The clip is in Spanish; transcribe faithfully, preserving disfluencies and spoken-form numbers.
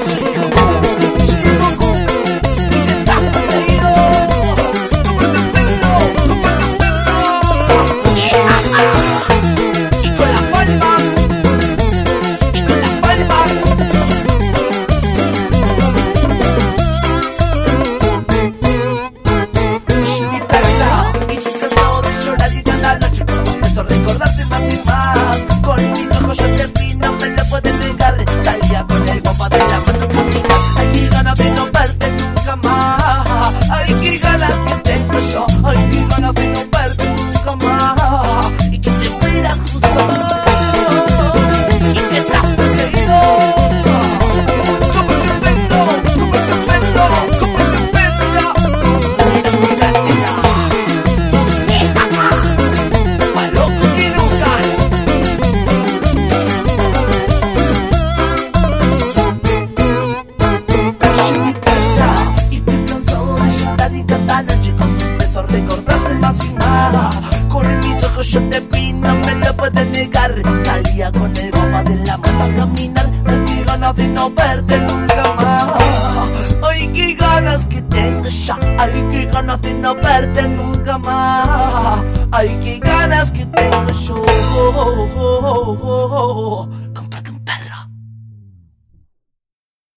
Recordarte más y más, con mis ojos yo te vi, no me lo puedes negar. Salía con el bomba de la mano caminar. Ay, qué ganas de no verte nunca más. Ay, qué ganas que tengo yo. Ay, qué ganas de no verte nunca más. Y que te fuera justo y que te has perseguido. Como el perfecto, como el perfecto, como el perfecto. Pero mi cartera más loco que nunca. Y estoy cansado de llorar y cada noche con tus besos recordarte más y más. Con mis ojos yo te vi, no me lo puedes negar. Salía con el bomba de la mano a caminar. Ay, qué ganas de no verte nunca más. Ay, qué ganas que tengo ya. Ay, qué ganas de no verte nunca más. Ay, qué ganas que tengo yo.